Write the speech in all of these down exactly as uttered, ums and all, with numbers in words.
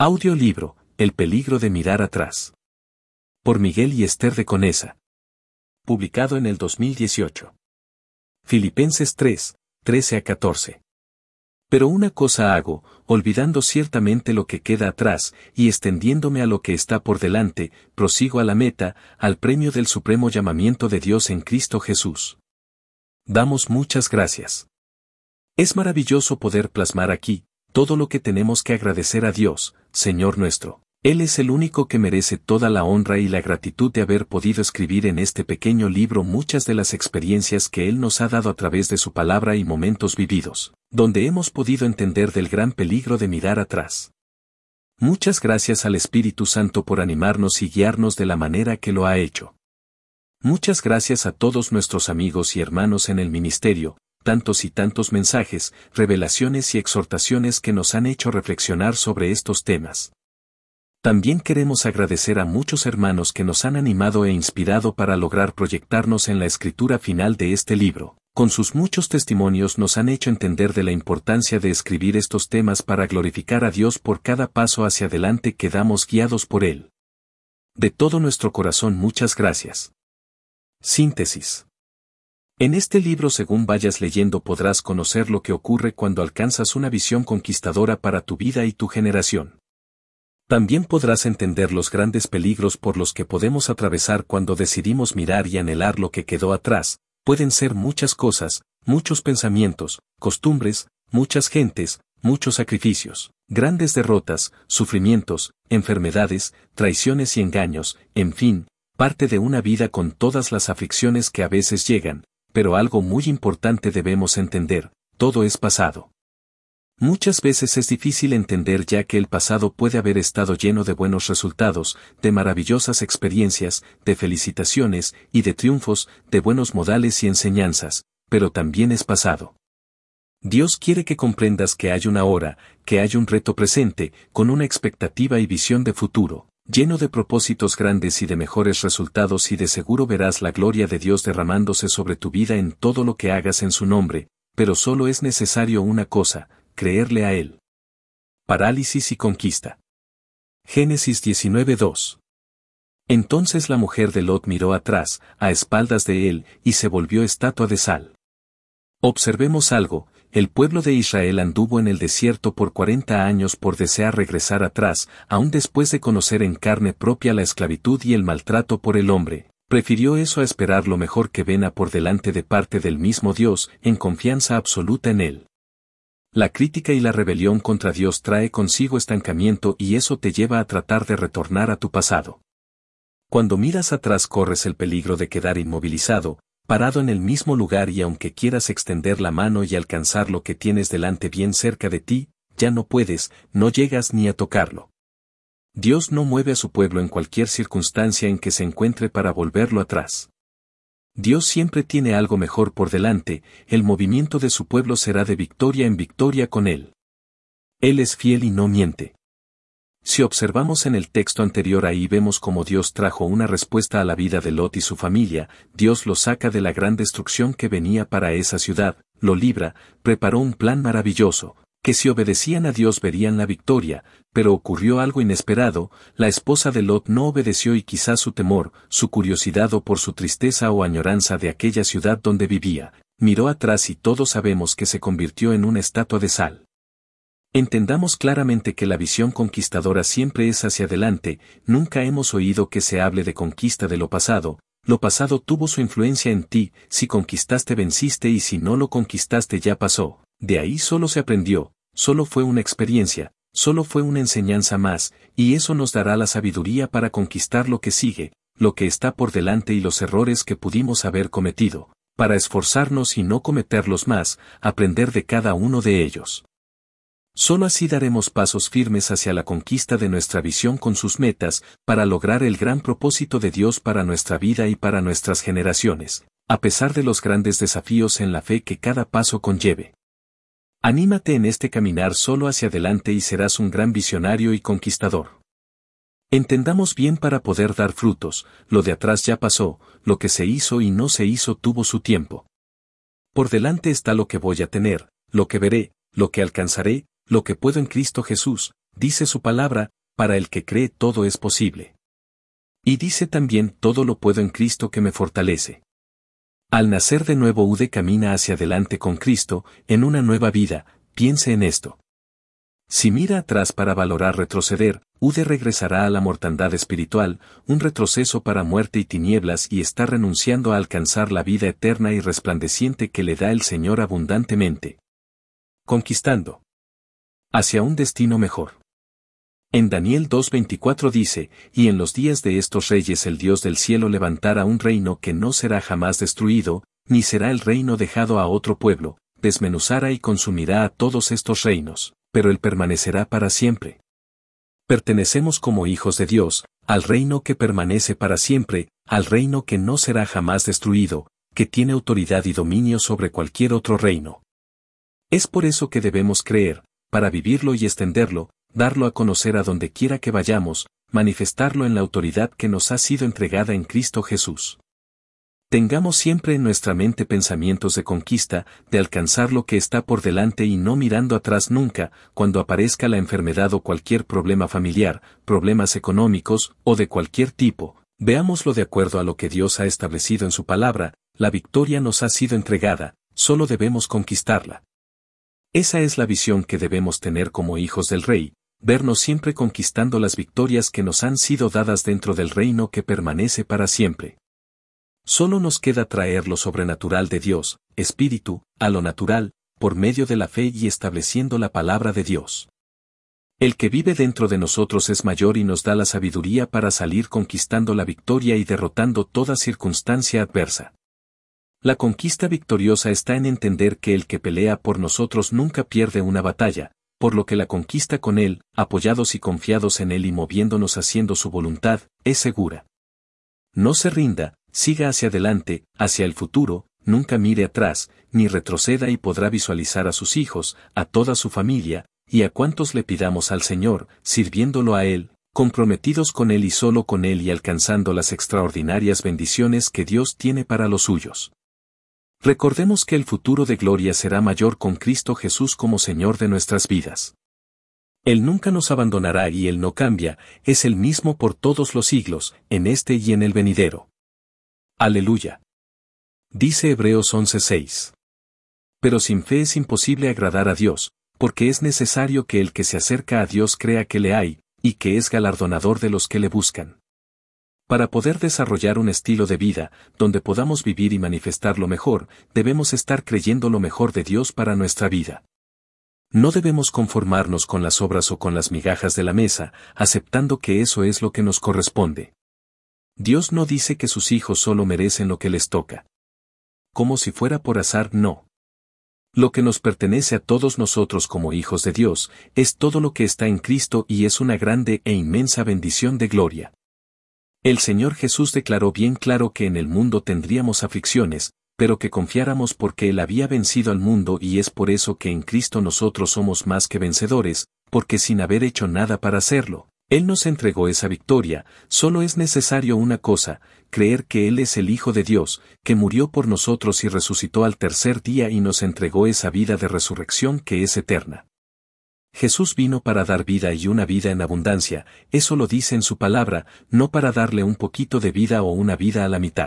Audiolibro, El peligro de mirar atrás. Por Miguel y Esther de Conesa. Publicado en el dos mil dieciocho. Filipenses tres, trece a catorce. Pero una cosa hago, olvidando ciertamente lo que queda atrás, y extendiéndome a lo que está por delante, prosigo a la meta, al premio del supremo llamamiento de Dios en Cristo Jesús. Damos muchas gracias. Es maravilloso poder plasmar aquí todo lo que tenemos que agradecer a Dios, Señor nuestro. Él es el único que merece toda la honra y la gratitud de haber podido escribir en este pequeño libro muchas de las experiencias que Él nos ha dado a través de su palabra y momentos vividos, donde hemos podido entender del gran peligro de mirar atrás. Muchas gracias al Espíritu Santo por animarnos y guiarnos de la manera que lo ha hecho. Muchas gracias a todos nuestros amigos y hermanos en el ministerio, tantos y tantos mensajes, revelaciones y exhortaciones que nos han hecho reflexionar sobre estos temas. También queremos agradecer a muchos hermanos que nos han animado e inspirado para lograr proyectarnos en la escritura final de este libro. Con sus muchos testimonios nos han hecho entender de la importancia de escribir estos temas para glorificar a Dios por cada paso hacia adelante que damos guiados por Él. De todo nuestro corazón muchas gracias. Síntesis. En este libro, según vayas leyendo, podrás conocer lo que ocurre cuando alcanzas una visión conquistadora para tu vida y tu generación. También podrás entender los grandes peligros por los que podemos atravesar cuando decidimos mirar y anhelar lo que quedó atrás. Pueden ser muchas cosas, muchos pensamientos, costumbres, muchas gentes, muchos sacrificios, grandes derrotas, sufrimientos, enfermedades, traiciones y engaños, en fin, parte de una vida con todas las aflicciones que a veces llegan. Pero algo muy importante debemos entender: todo es pasado. Muchas veces es difícil entender, ya que el pasado puede haber estado lleno de buenos resultados, de maravillosas experiencias, de felicitaciones y de triunfos, de buenos modales y enseñanzas, pero también es pasado. Dios quiere que comprendas que hay una hora, que hay un reto presente, con una expectativa y visión de futuro, lleno de propósitos grandes y de mejores resultados, y de seguro verás la gloria de Dios derramándose sobre tu vida en todo lo que hagas en su nombre, pero solo es necesario una cosa: creerle a Él. Parálisis y conquista. Génesis diecinueve dos. Entonces la mujer de Lot miró atrás, a espaldas de él, y se volvió estatua de sal. Observemos algo: el pueblo de Israel anduvo en el desierto por cuarenta años por desear regresar atrás, aun después de conocer en carne propia la esclavitud y el maltrato por el hombre. Prefirió eso a esperar lo mejor que vena por delante de parte del mismo Dios, en confianza absoluta en Él. La crítica y la rebelión contra Dios trae consigo estancamiento, y eso te lleva a tratar de retornar a tu pasado. Cuando miras atrás corres el peligro de quedar inmovilizado, parado en el mismo lugar, y aunque quieras extender la mano y alcanzar lo que tienes delante bien cerca de ti, ya no puedes, no llegas ni a tocarlo. Dios no mueve a su pueblo en cualquier circunstancia en que se encuentre para volverlo atrás. Dios siempre tiene algo mejor por delante. El movimiento de su pueblo será de victoria en victoria con Él. Él es fiel y no miente. Si observamos en el texto anterior, ahí vemos cómo Dios trajo una respuesta a la vida de Lot y su familia. Dios lo saca de la gran destrucción que venía para esa ciudad, lo libra, preparó un plan maravilloso, que si obedecían a Dios verían la victoria, pero ocurrió algo inesperado. La esposa de Lot no obedeció, y quizás su temor, su curiosidad, o por su tristeza o añoranza de aquella ciudad donde vivía, miró atrás, y todos sabemos que se convirtió en una estatua de sal. Entendamos claramente que la visión conquistadora siempre es hacia adelante. Nunca hemos oído que se hable de conquista de lo pasado. Lo pasado tuvo su influencia en ti. Si conquistaste, venciste, y si no lo conquistaste, ya pasó. De ahí solo se aprendió, solo fue una experiencia, solo fue una enseñanza más, y eso nos dará la sabiduría para conquistar lo que sigue, lo que está por delante, y los errores que pudimos haber cometido, para esforzarnos y no cometerlos más, aprender de cada uno de ellos. Solo así daremos pasos firmes hacia la conquista de nuestra visión con sus metas, para lograr el gran propósito de Dios para nuestra vida y para nuestras generaciones, a pesar de los grandes desafíos en la fe que cada paso conlleve. Anímate en este caminar solo hacia adelante y serás un gran visionario y conquistador. Entendamos bien para poder dar frutos: lo de atrás ya pasó, lo que se hizo y no se hizo tuvo su tiempo. Por delante está lo que voy a tener, lo que veré, lo que alcanzaré, lo que puedo en Cristo Jesús, dice su palabra, para el que cree todo es posible. Y dice también todo lo puedo en Cristo que me fortalece. Al nacer de nuevo Ude camina hacia adelante con Cristo, en una nueva vida, piense en esto. Si mira atrás para valorar retroceder, Ude regresará a la mortandad espiritual, un retroceso para muerte y tinieblas y está renunciando a alcanzar la vida eterna y resplandeciente que le da el Señor abundantemente. Conquistando. Hacia un destino mejor. En Daniel dos veinticuatro dice, y en los días de estos reyes el Dios del cielo levantará un reino que no será jamás destruido, ni será el reino dejado a otro pueblo, desmenuzará y consumirá a todos estos reinos, pero él permanecerá para siempre. Pertenecemos como hijos de Dios, al reino que permanece para siempre, al reino que no será jamás destruido, que tiene autoridad y dominio sobre cualquier otro reino. Es por eso que debemos creer, para vivirlo y extenderlo, darlo a conocer a donde quiera que vayamos, manifestarlo en la autoridad que nos ha sido entregada en Cristo Jesús. Tengamos siempre en nuestra mente pensamientos de conquista, de alcanzar lo que está por delante y no mirando atrás nunca, cuando aparezca la enfermedad o cualquier problema familiar, problemas económicos o de cualquier tipo, veámoslo de acuerdo a lo que Dios ha establecido en su palabra, la victoria nos ha sido entregada, solo debemos conquistarla. Esa es la visión que debemos tener como hijos del Rey, vernos siempre conquistando las victorias que nos han sido dadas dentro del reino que permanece para siempre. Solo nos queda traer lo sobrenatural de Dios, Espíritu, a lo natural, por medio de la fe y estableciendo la palabra de Dios. El que vive dentro de nosotros es mayor y nos da la sabiduría para salir conquistando la victoria y derrotando toda circunstancia adversa. La conquista victoriosa está en entender que el que pelea por nosotros nunca pierde una batalla, por lo que la conquista con Él, apoyados y confiados en Él y moviéndonos haciendo su voluntad, es segura. No se rinda, siga hacia adelante, hacia el futuro, nunca mire atrás, ni retroceda y podrá visualizar a sus hijos, a toda su familia, y a cuantos le pidamos al Señor, sirviéndolo a Él, comprometidos con Él y solo con Él y alcanzando las extraordinarias bendiciones que Dios tiene para los suyos. Recordemos que el futuro de gloria será mayor con Cristo Jesús como Señor de nuestras vidas. Él nunca nos abandonará y Él no cambia, es el mismo por todos los siglos, en este y en el venidero. Aleluya. Dice Hebreos once seis. Pero sin fe es imposible agradar a Dios, porque es necesario que el que se acerca a Dios crea que le hay, y que es galardonador de los que le buscan. Para poder desarrollar un estilo de vida, donde podamos vivir y manifestar lo mejor, debemos estar creyendo lo mejor de Dios para nuestra vida. No debemos conformarnos con las obras o con las migajas de la mesa, aceptando que eso es lo que nos corresponde. Dios no dice que sus hijos solo merecen lo que les toca. Como si fuera por azar, no. Lo que nos pertenece a todos nosotros como hijos de Dios, es todo lo que está en Cristo y es una grande e inmensa bendición de gloria. El Señor Jesús declaró bien claro que en el mundo tendríamos aflicciones, pero que confiáramos porque Él había vencido al mundo y es por eso que en Cristo nosotros somos más que vencedores, porque sin haber hecho nada para hacerlo, Él nos entregó esa victoria. Solo es necesario una cosa, creer que Él es el Hijo de Dios, que murió por nosotros y resucitó al tercer día y nos entregó esa vida de resurrección que es eterna. Jesús vino para dar vida y una vida en abundancia, eso lo dice en su palabra, no para darle un poquito de vida o una vida a la mitad.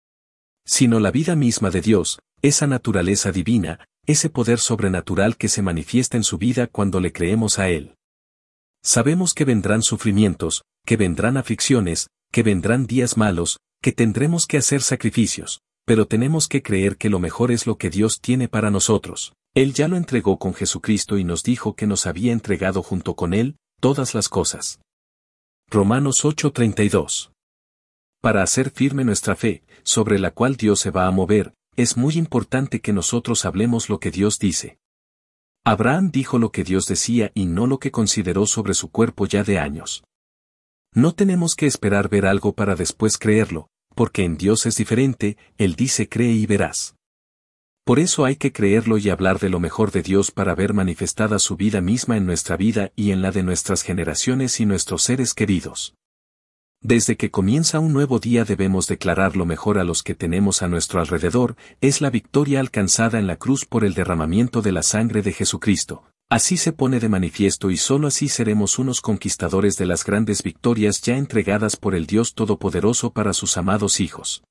Sino la vida misma de Dios, esa naturaleza divina, ese poder sobrenatural que se manifiesta en su vida cuando le creemos a Él. Sabemos que vendrán sufrimientos, que vendrán aflicciones, que vendrán días malos, que tendremos que hacer sacrificios, pero tenemos que creer que lo mejor es lo que Dios tiene para nosotros. Él ya lo entregó con Jesucristo y nos dijo que nos había entregado junto con Él todas las cosas. Romanos ocho treinta y dos. Para hacer firme nuestra fe, sobre la cual Dios se va a mover, es muy importante que nosotros hablemos lo que Dios dice. Abraham dijo lo que Dios decía y no lo que consideró sobre su cuerpo ya de años. No tenemos que esperar ver algo para después creerlo, porque en Dios es diferente, Él dice cree y verás. Por eso hay que creerlo y hablar de lo mejor de Dios para ver manifestada su vida misma en nuestra vida y en la de nuestras generaciones y nuestros seres queridos. Desde que comienza un nuevo día debemos declarar lo mejor a los que tenemos a nuestro alrededor, es la victoria alcanzada en la cruz por el derramamiento de la sangre de Jesucristo, Así se pone de manifiesto y sólo así seremos unos conquistadores de las grandes victorias ya entregadas por el Dios Todopoderoso para sus amados hijos.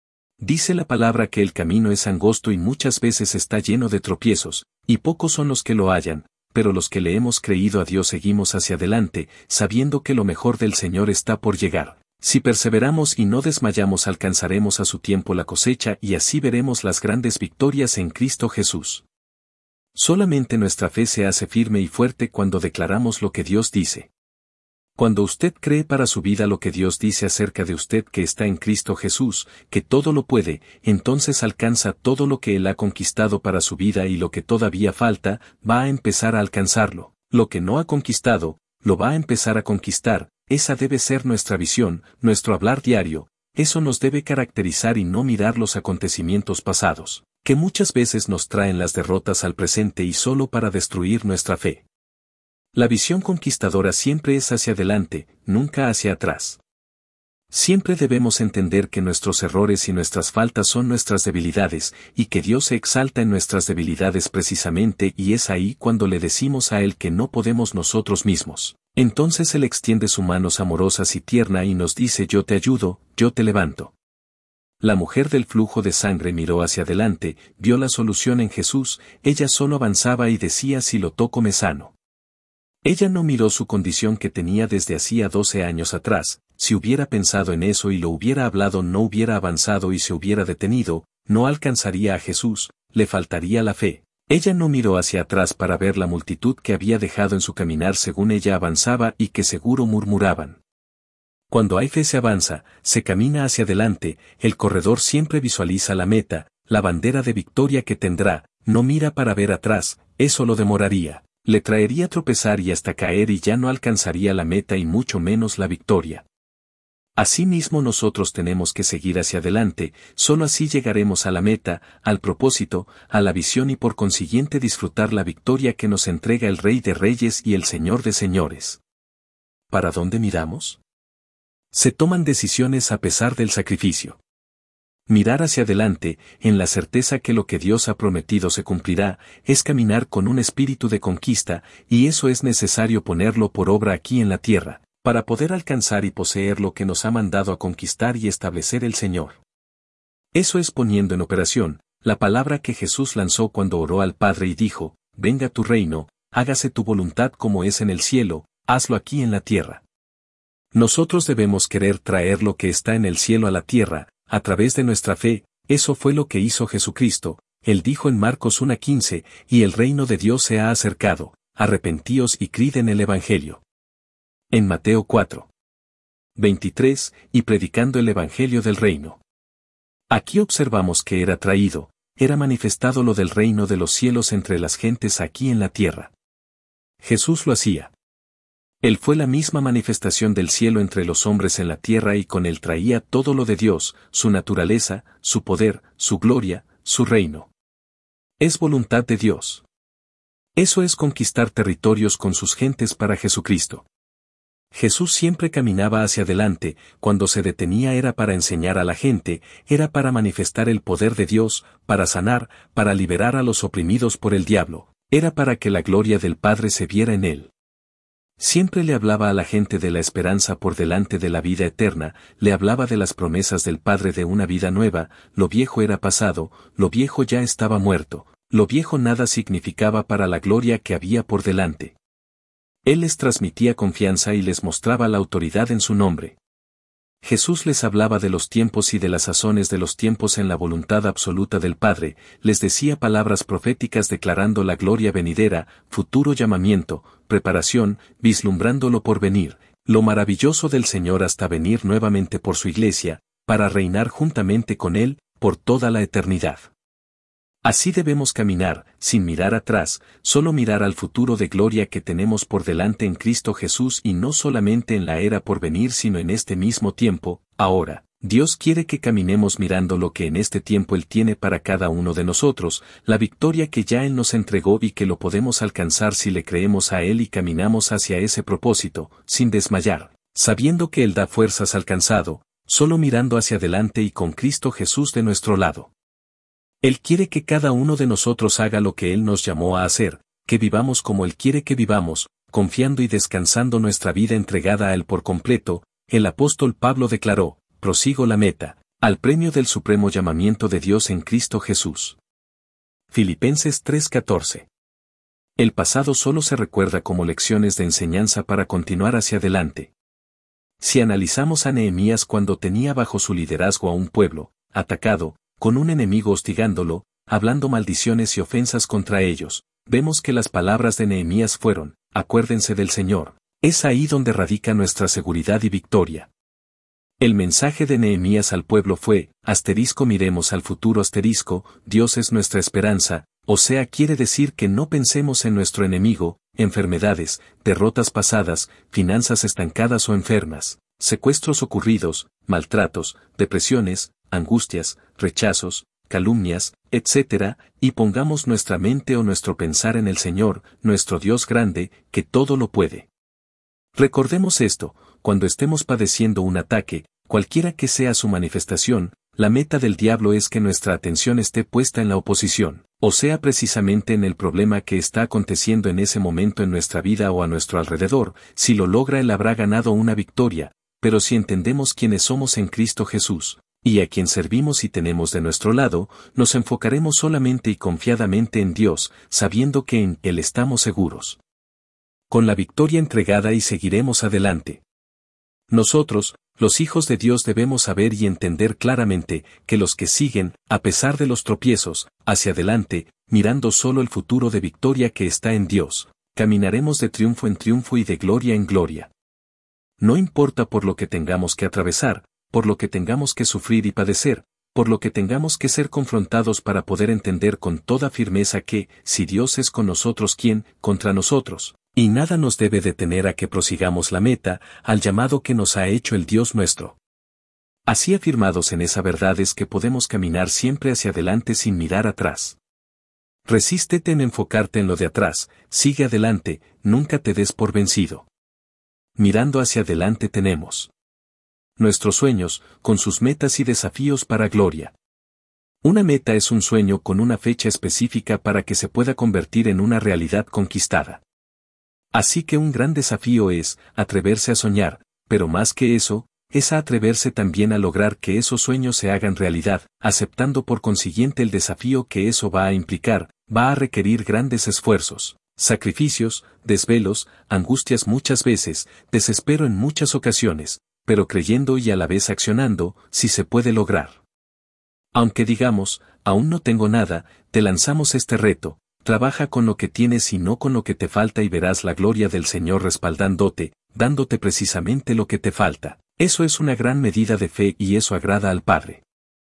Dice la palabra que el camino es angosto y muchas veces está lleno de tropiezos, y pocos son los que lo hallan, pero los que le hemos creído a Dios seguimos hacia adelante, sabiendo que lo mejor del Señor está por llegar. Si perseveramos y no desmayamos alcanzaremos a su tiempo la cosecha y así veremos las grandes victorias en Cristo Jesús. Solamente nuestra fe se hace firme y fuerte cuando declaramos lo que Dios dice. Cuando usted cree para su vida lo que Dios dice acerca de usted que está en Cristo Jesús, que todo lo puede, entonces alcanza todo lo que Él ha conquistado para su vida y lo que todavía falta, va a empezar a alcanzarlo. Lo que no ha conquistado, lo va a empezar a conquistar. Esa debe ser nuestra visión, nuestro hablar diario. Eso nos debe caracterizar y no mirar los acontecimientos pasados, que muchas veces nos traen las derrotas al presente y solo para destruir nuestra fe. La visión conquistadora siempre es hacia adelante, nunca hacia atrás. Siempre debemos entender que nuestros errores y nuestras faltas son nuestras debilidades, y que Dios se exalta en nuestras debilidades precisamente y es ahí cuando le decimos a Él que no podemos nosotros mismos. Entonces Él extiende sus manos amorosas y tierna y nos dice: yo te ayudo, yo te levanto. La mujer del flujo de sangre miró hacia adelante, vio la solución en Jesús, ella solo avanzaba y decía: si lo toco me sano. Ella no miró su condición que tenía desde hacía doce años atrás. Si hubiera pensado en eso y lo hubiera hablado no hubiera avanzado y se hubiera detenido, no alcanzaría a Jesús, le faltaría la fe. Ella no miró hacia atrás para ver la multitud que había dejado en su caminar según ella avanzaba y que seguro murmuraban. Cuando hay fe se avanza, se camina hacia adelante, el corredor siempre visualiza la meta, la bandera de victoria que tendrá, no mira para ver atrás, eso lo demoraría, le traería tropezar y hasta caer y ya no alcanzaría la meta y mucho menos la victoria. Asimismo nosotros tenemos que seguir hacia adelante, solo así llegaremos a la meta, al propósito, a la visión y por consiguiente disfrutar la victoria que nos entrega el Rey de Reyes y el Señor de Señores. ¿Para dónde miramos? Se toman decisiones a pesar del sacrificio. Mirar hacia adelante, en la certeza que lo que Dios ha prometido se cumplirá, es caminar con un espíritu de conquista, y eso es necesario ponerlo por obra aquí en la tierra, para poder alcanzar y poseer lo que nos ha mandado a conquistar y establecer el Señor. Eso es poniendo en operación, la palabra que Jesús lanzó cuando oró al Padre y dijo: venga tu reino, hágase tu voluntad como es en el cielo, hazlo aquí en la tierra. Nosotros debemos querer traer lo que está en el cielo a la tierra, a través de nuestra fe. Eso fue lo que hizo Jesucristo. Él dijo en Marcos uno quince, y el reino de Dios se ha acercado, arrepentíos y creed en el Evangelio. En Mateo cuatro veintitrés, y predicando el Evangelio del reino. Aquí observamos que era traído, era manifestado lo del reino de los cielos entre las gentes aquí en la tierra. Jesús lo hacía. Él fue la misma manifestación del cielo entre los hombres en la tierra y con él traía todo lo de Dios, su naturaleza, su poder, su gloria, su reino. Es voluntad de Dios. Eso es conquistar territorios con sus gentes para Jesucristo. Jesús siempre caminaba hacia adelante, cuando se detenía era para enseñar a la gente, era para manifestar el poder de Dios, para sanar, para liberar a los oprimidos por el diablo, era para que la gloria del Padre se viera en él. Siempre le hablaba a la gente de la esperanza por delante de la vida eterna, le hablaba de las promesas del Padre de una vida nueva, lo viejo era pasado, lo viejo ya estaba muerto, lo viejo nada significaba para la gloria que había por delante. Él les transmitía confianza y les mostraba la autoridad en su nombre. Jesús les hablaba de los tiempos y de las sazones de los tiempos en la voluntad absoluta del Padre, les decía palabras proféticas declarando la gloria venidera, futuro llamamiento, preparación, vislumbrando lo por venir, lo maravilloso del Señor hasta venir nuevamente por su iglesia, para reinar juntamente con Él, por toda la eternidad. Así debemos caminar, sin mirar atrás, solo mirar al futuro de gloria que tenemos por delante en Cristo Jesús y no solamente en la era por venir sino en este mismo tiempo, ahora. Dios quiere que caminemos mirando lo que en este tiempo Él tiene para cada uno de nosotros, la victoria que ya Él nos entregó y que lo podemos alcanzar si le creemos a Él y caminamos hacia ese propósito, sin desmayar, sabiendo que Él da fuerzas al cansado, solo mirando hacia adelante y con Cristo Jesús de nuestro lado. Él quiere que cada uno de nosotros haga lo que Él nos llamó a hacer, que vivamos como Él quiere que vivamos, confiando y descansando nuestra vida entregada a Él por completo. El apóstol Pablo declaró: prosigo la meta, al premio del supremo llamamiento de Dios en Cristo Jesús. Filipenses tres catorce. El pasado solo se recuerda como lecciones de enseñanza para continuar hacia adelante. Si analizamos a Nehemías cuando tenía bajo su liderazgo a un pueblo, atacado, con un enemigo hostigándolo, hablando maldiciones y ofensas contra ellos, vemos que las palabras de Nehemías fueron: acuérdense del Señor. Es ahí donde radica nuestra seguridad y victoria. El mensaje de Nehemías al pueblo fue: asterisco miremos al futuro asterisco, Dios es nuestra esperanza, o sea quiere decir que no pensemos en nuestro enemigo, enfermedades, derrotas pasadas, finanzas estancadas o enfermas, secuestros ocurridos, maltratos, depresiones, angustias, rechazos, calumnias, etcétera, y pongamos nuestra mente o nuestro pensar en el Señor, nuestro Dios grande, que todo lo puede. Recordemos esto: cuando estemos padeciendo un ataque, cualquiera que sea su manifestación, la meta del diablo es que nuestra atención esté puesta en la oposición, o sea precisamente en el problema que está aconteciendo en ese momento en nuestra vida o a nuestro alrededor. Si lo logra, él habrá ganado una victoria, pero si entendemos quiénes somos en Cristo Jesús, y a quien servimos y tenemos de nuestro lado, nos enfocaremos solamente y confiadamente en Dios, sabiendo que en Él estamos seguros. Con la victoria entregada y seguiremos adelante. Nosotros, los hijos de Dios, debemos saber y entender claramente que los que siguen, a pesar de los tropiezos, hacia adelante, mirando solo el futuro de victoria que está en Dios, caminaremos de triunfo en triunfo y de gloria en gloria. No importa por lo que tengamos que atravesar, por lo que tengamos que sufrir y padecer, por lo que tengamos que ser confrontados para poder entender con toda firmeza que, si Dios es con nosotros, ¿quién contra nosotros? Y nada nos debe detener a que prosigamos la meta, al llamado que nos ha hecho el Dios nuestro. Así afirmados en esa verdad es que podemos caminar siempre hacia adelante sin mirar atrás. Resístete en enfocarte en lo de atrás, sigue adelante, nunca te des por vencido. Mirando hacia adelante tenemos nuestros sueños, con sus metas y desafíos para gloria. Una meta es un sueño con una fecha específica para que se pueda convertir en una realidad conquistada. Así que un gran desafío es atreverse a soñar, pero más que eso, es a atreverse también a lograr que esos sueños se hagan realidad, aceptando por consiguiente el desafío que eso va a implicar. Va a requerir grandes esfuerzos, sacrificios, desvelos, angustias muchas veces, desespero en muchas ocasiones, pero creyendo y a la vez accionando, si se puede lograr. Aunque digamos: aún no tengo nada, te lanzamos este reto: trabaja con lo que tienes y no con lo que te falta y verás la gloria del Señor respaldándote, dándote precisamente lo que te falta. Eso es una gran medida de fe y eso agrada al Padre.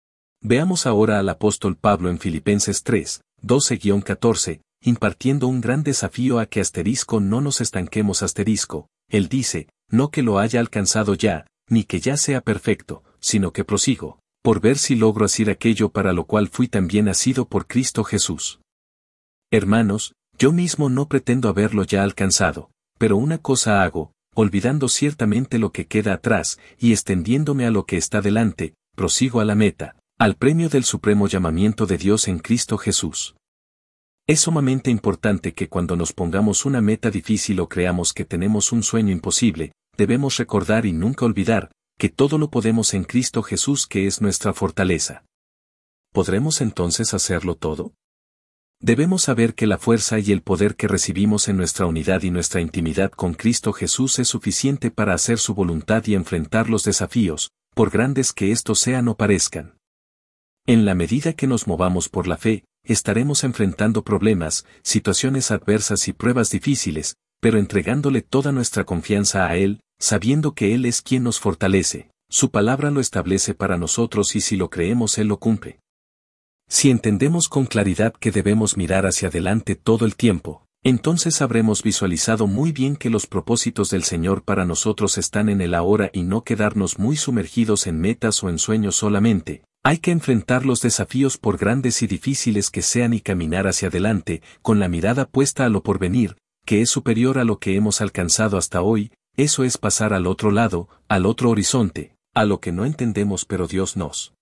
Veamos ahora al apóstol Pablo en Filipenses tres, doce a catorce, impartiendo un gran desafío a que asterisco no nos estanquemos asterisco. Él dice: no que lo haya alcanzado ya, ni que ya sea perfecto, sino que prosigo, por ver si logro hacer aquello para lo cual fui también nacido por Cristo Jesús. Hermanos, yo mismo no pretendo haberlo ya alcanzado, pero una cosa hago, olvidando ciertamente lo que queda atrás, y extendiéndome a lo que está delante, prosigo a la meta, al premio del supremo llamamiento de Dios en Cristo Jesús. Es sumamente importante que cuando nos pongamos una meta difícil o creamos que tenemos un sueño imposible, debemos recordar y nunca olvidar, que todo lo podemos en Cristo Jesús, que es nuestra fortaleza. ¿Podremos entonces hacerlo todo? Debemos saber que la fuerza y el poder que recibimos en nuestra unidad y nuestra intimidad con Cristo Jesús es suficiente para hacer su voluntad y enfrentar los desafíos, por grandes que estos sean o parezcan. En la medida que nos movamos por la fe, estaremos enfrentando problemas, situaciones adversas y pruebas difíciles, pero entregándole toda nuestra confianza a Él, sabiendo que Él es quien nos fortalece. Su palabra lo establece para nosotros y si lo creemos Él lo cumple. Si entendemos con claridad que debemos mirar hacia adelante todo el tiempo, entonces habremos visualizado muy bien que los propósitos del Señor para nosotros están en el ahora y no quedarnos muy sumergidos en metas o en sueños solamente. Hay que enfrentar los desafíos por grandes y difíciles que sean y caminar hacia adelante, con la mirada puesta a lo porvenir, que es superior a lo que hemos alcanzado hasta hoy. Eso es pasar al otro lado, al otro horizonte, a lo que no entendemos pero Dios nos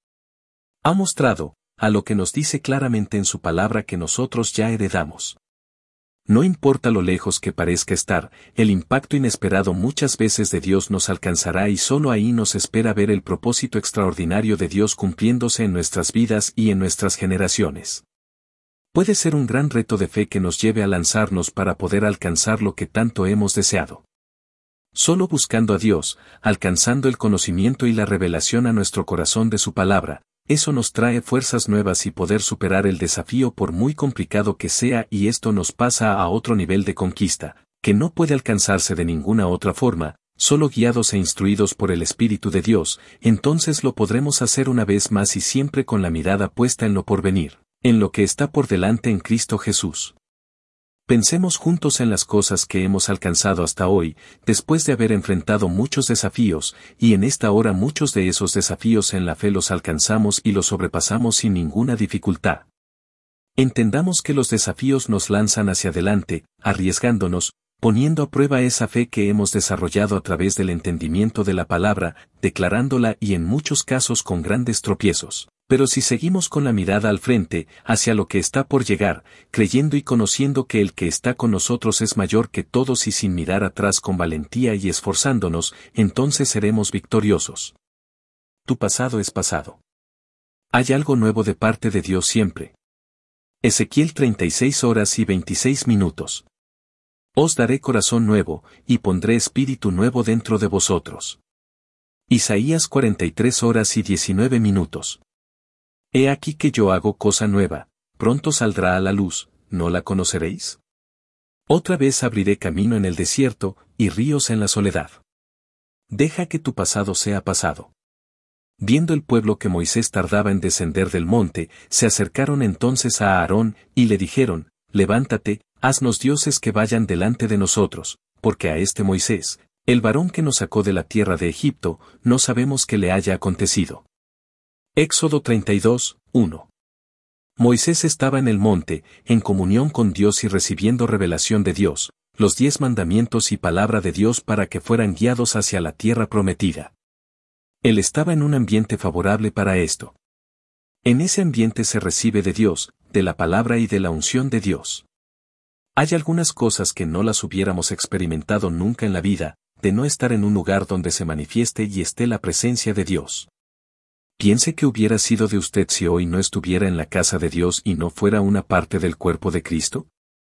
ha mostrado, a lo que nos dice claramente en su palabra que nosotros ya heredamos. No importa lo lejos que parezca estar, el impacto inesperado muchas veces de Dios nos alcanzará y solo ahí nos espera ver el propósito extraordinario de Dios cumpliéndose en nuestras vidas y en nuestras generaciones. Puede ser un gran reto de fe que nos lleve a lanzarnos para poder alcanzar lo que tanto hemos deseado. Solo buscando a Dios, alcanzando el conocimiento y la revelación a nuestro corazón de su palabra, eso nos trae fuerzas nuevas y poder superar el desafío por muy complicado que sea, y esto nos pasa a otro nivel de conquista, que no puede alcanzarse de ninguna otra forma, solo guiados e instruidos por el Espíritu de Dios. Entonces lo podremos hacer una vez más y siempre con la mirada puesta en lo porvenir, en lo que está por delante en Cristo Jesús. Pensemos juntos en las cosas que hemos alcanzado hasta hoy, después de haber enfrentado muchos desafíos, y en esta hora muchos de esos desafíos en la fe los alcanzamos y los sobrepasamos sin ninguna dificultad. Entendamos que los desafíos nos lanzan hacia adelante, arriesgándonos, poniendo a prueba esa fe que hemos desarrollado a través del entendimiento de la palabra, declarándola y en muchos casos con grandes tropiezos. Pero si seguimos con la mirada al frente, hacia lo que está por llegar, creyendo y conociendo que el que está con nosotros es mayor que todos y sin mirar atrás con valentía y esforzándonos, entonces seremos victoriosos. Tu pasado es pasado. Hay algo nuevo de parte de Dios siempre. Ezequiel treinta y seis horas y veintiséis minutos. Os daré corazón nuevo, y pondré espíritu nuevo dentro de vosotros. Isaías cuarenta y tres horas y diecinueve minutos. He aquí que yo hago cosa nueva, pronto saldrá a la luz, ¿no la conoceréis? Otra vez abriré camino en el desierto, y ríos en la soledad. Deja que tu pasado sea pasado. Viendo el pueblo que Moisés tardaba en descender del monte, se acercaron entonces a Aarón, y le dijeron, levántate, haznos dioses que vayan delante de nosotros, porque a este Moisés, el varón que nos sacó de la tierra de Egipto, no sabemos qué le haya acontecido. Éxodo treinta y dos, uno. Moisés estaba en el monte, en comunión con Dios y recibiendo revelación de Dios, los diez mandamientos y palabra de Dios para que fueran guiados hacia la tierra prometida. Él estaba en un ambiente favorable para esto. En ese ambiente se recibe de Dios, de la palabra y de la unción de Dios. Hay algunas cosas que no las hubiéramos experimentado nunca en la vida, de no estar en un lugar donde se manifieste y esté la presencia de Dios. Piense que hubiera sido de usted si hoy no estuviera en la casa de Dios y no fuera una parte del cuerpo de Cristo.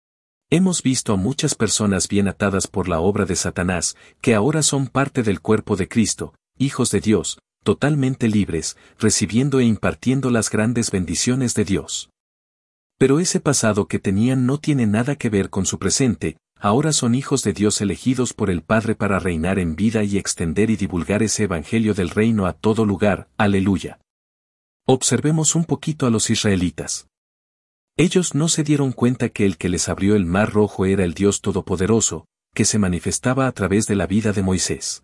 Hemos visto a muchas personas bien atadas por la obra de Satanás, que ahora son parte del cuerpo de Cristo, hijos de Dios, totalmente libres, recibiendo e impartiendo las grandes bendiciones de Dios. Pero ese pasado que tenían no tiene nada que ver con su presente. Ahora son hijos de Dios elegidos por el Padre para reinar en vida y extender y divulgar ese evangelio del reino a todo lugar. Aleluya. Observemos un poquito a los israelitas. Ellos no se dieron cuenta que el que les abrió el mar rojo era el Dios Todopoderoso, que se manifestaba a través de la vida de Moisés.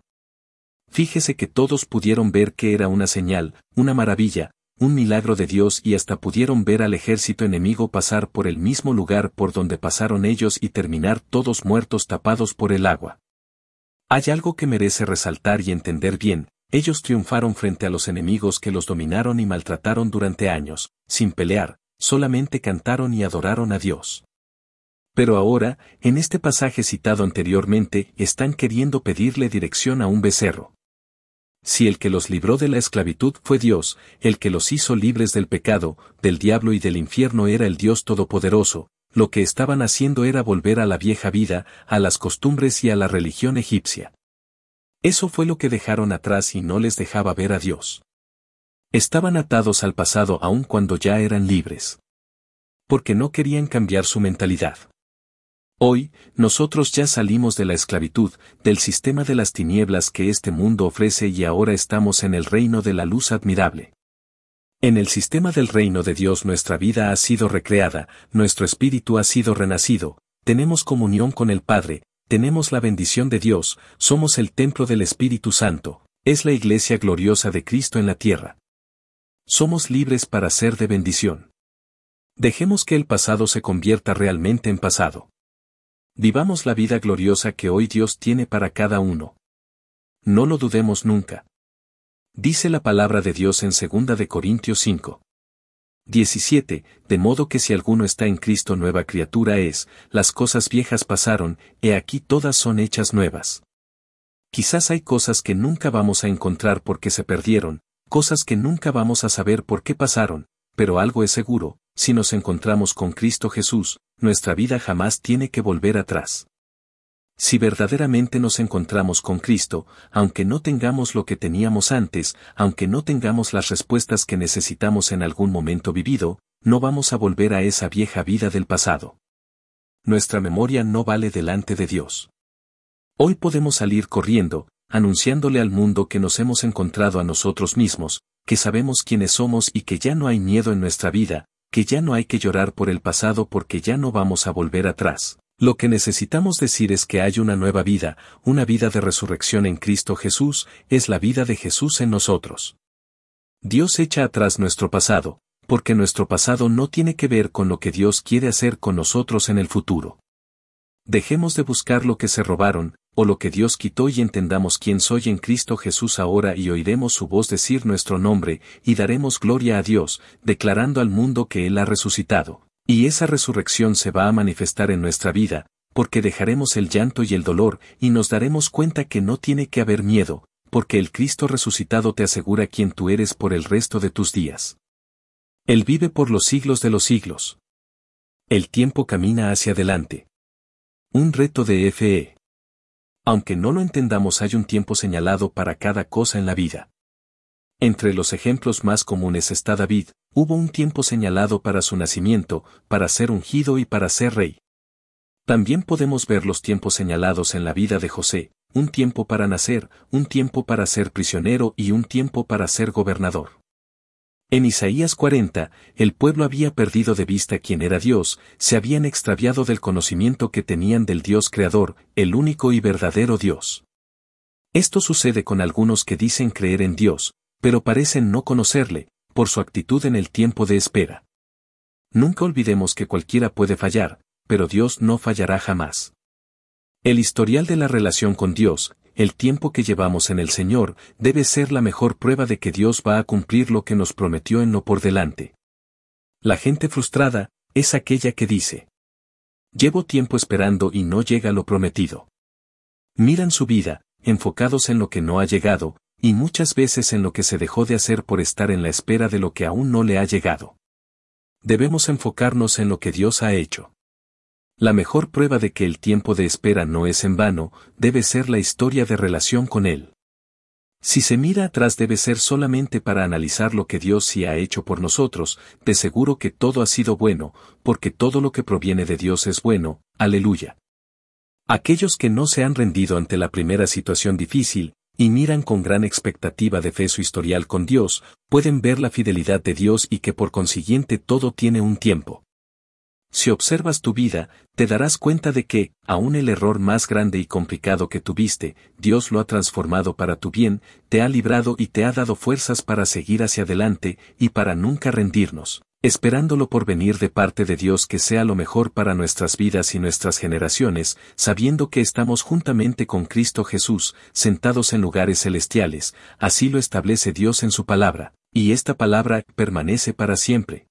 Fíjese que todos pudieron ver que era una señal, una maravilla, un milagro de Dios y hasta pudieron ver al ejército enemigo pasar por el mismo lugar por donde pasaron ellos y terminar todos muertos tapados por el agua. Hay algo que merece resaltar y entender bien, ellos triunfaron frente a los enemigos que los dominaron y maltrataron durante años, sin pelear, solamente cantaron y adoraron a Dios. Pero ahora, en este pasaje citado anteriormente, están queriendo pedirle dirección a un becerro. Si el que los libró de la esclavitud fue Dios, el que los hizo libres del pecado, del diablo y del infierno era el Dios Todopoderoso, lo que estaban haciendo era volver a la vieja vida, a las costumbres y a la religión egipcia. Eso fue lo que dejaron atrás y no les dejaba ver a Dios. Estaban atados al pasado aun cuando ya eran libres. Porque no querían cambiar su mentalidad. Hoy, nosotros ya salimos de la esclavitud, del sistema de las tinieblas que este mundo ofrece y ahora estamos en el reino de la luz admirable. En el sistema del reino de Dios nuestra vida ha sido recreada, nuestro espíritu ha sido renacido, tenemos comunión con el Padre, tenemos la bendición de Dios, somos el templo del Espíritu Santo, es la iglesia gloriosa de Cristo en la tierra. Somos libres para ser de bendición. Dejemos que el pasado se convierta realmente en pasado. Vivamos la vida gloriosa que hoy Dios tiene para cada uno. No lo dudemos nunca. Dice la palabra de Dios en segunda de Corintios cinco. diecisiete, de modo que si alguno está en Cristo nueva criatura es, las cosas viejas pasaron, he aquí todas son hechas nuevas. Quizás hay cosas que nunca vamos a encontrar porque se perdieron, cosas que nunca vamos a saber por qué pasaron, pero algo es seguro, si nos encontramos con Cristo Jesús, nuestra vida jamás tiene que volver atrás. Si verdaderamente nos encontramos con Cristo, aunque no tengamos lo que teníamos antes, aunque no tengamos las respuestas que necesitamos en algún momento vivido, no vamos a volver a esa vieja vida del pasado. Nuestra memoria no vale delante de Dios. Hoy podemos salir corriendo, anunciándole al mundo que nos hemos encontrado a nosotros mismos, que sabemos quiénes somos y que ya no hay miedo en nuestra vida, que ya no hay que llorar por el pasado porque ya no vamos a volver atrás. Lo que necesitamos decir es que hay una nueva vida, una vida de resurrección en Cristo Jesús, es la vida de Jesús en nosotros. Dios echa atrás nuestro pasado, porque nuestro pasado no tiene que ver con lo que Dios quiere hacer con nosotros en el futuro. Dejemos de buscar lo que se robaron, o lo que Dios quitó y entendamos quién soy en Cristo Jesús ahora y oiremos su voz decir nuestro nombre, y daremos gloria a Dios, declarando al mundo que Él ha resucitado. Y esa resurrección se va a manifestar en nuestra vida, porque dejaremos el llanto y el dolor, y nos daremos cuenta que no tiene que haber miedo, porque el Cristo resucitado te asegura quién tú eres por el resto de tus días. Él vive por los siglos de los siglos. El tiempo camina hacia adelante. Un reto de F E. Aunque no lo entendamos, hay un tiempo señalado para cada cosa en la vida. Entre los ejemplos más comunes está David, hubo un tiempo señalado para su nacimiento, para ser ungido y para ser rey. También podemos ver los tiempos señalados en la vida de José, un tiempo para nacer, un tiempo para ser prisionero y un tiempo para ser gobernador. En Isaías cuarenta, el pueblo había perdido de vista quién era Dios, se habían extraviado del conocimiento que tenían del Dios creador, el único y verdadero Dios. Esto sucede con algunos que dicen creer en Dios, pero parecen no conocerle, por su actitud en el tiempo de espera. Nunca olvidemos que cualquiera puede fallar, pero Dios no fallará jamás. El historial de la relación con Dios, el tiempo que llevamos en el Señor, debe ser la mejor prueba de que Dios va a cumplir lo que nos prometió en lo por delante. La gente frustrada es aquella que dice: llevo tiempo esperando y no llega lo prometido. Miran su vida, enfocados en lo que no ha llegado, y muchas veces en lo que se dejó de hacer por estar en la espera de lo que aún no le ha llegado. Debemos enfocarnos en lo que Dios ha hecho. La mejor prueba de que el tiempo de espera no es en vano, debe ser la historia de relación con Él. Si se mira atrás debe ser solamente para analizar lo que Dios sí ha hecho por nosotros, de seguro que todo ha sido bueno, porque todo lo que proviene de Dios es bueno, aleluya. Aquellos que no se han rendido ante la primera situación difícil, y miran con gran expectativa de fe su historial con Dios, pueden ver la fidelidad de Dios y que por consiguiente todo tiene un tiempo. Si observas tu vida, te darás cuenta de que, aun el error más grande y complicado que tuviste, Dios lo ha transformado para tu bien, te ha librado y te ha dado fuerzas para seguir hacia adelante y para nunca rendirnos, esperándolo por venir de parte de Dios que sea lo mejor para nuestras vidas y nuestras generaciones, sabiendo que estamos juntamente con Cristo Jesús, sentados en lugares celestiales, así lo establece Dios en su palabra, y esta palabra permanece para siempre.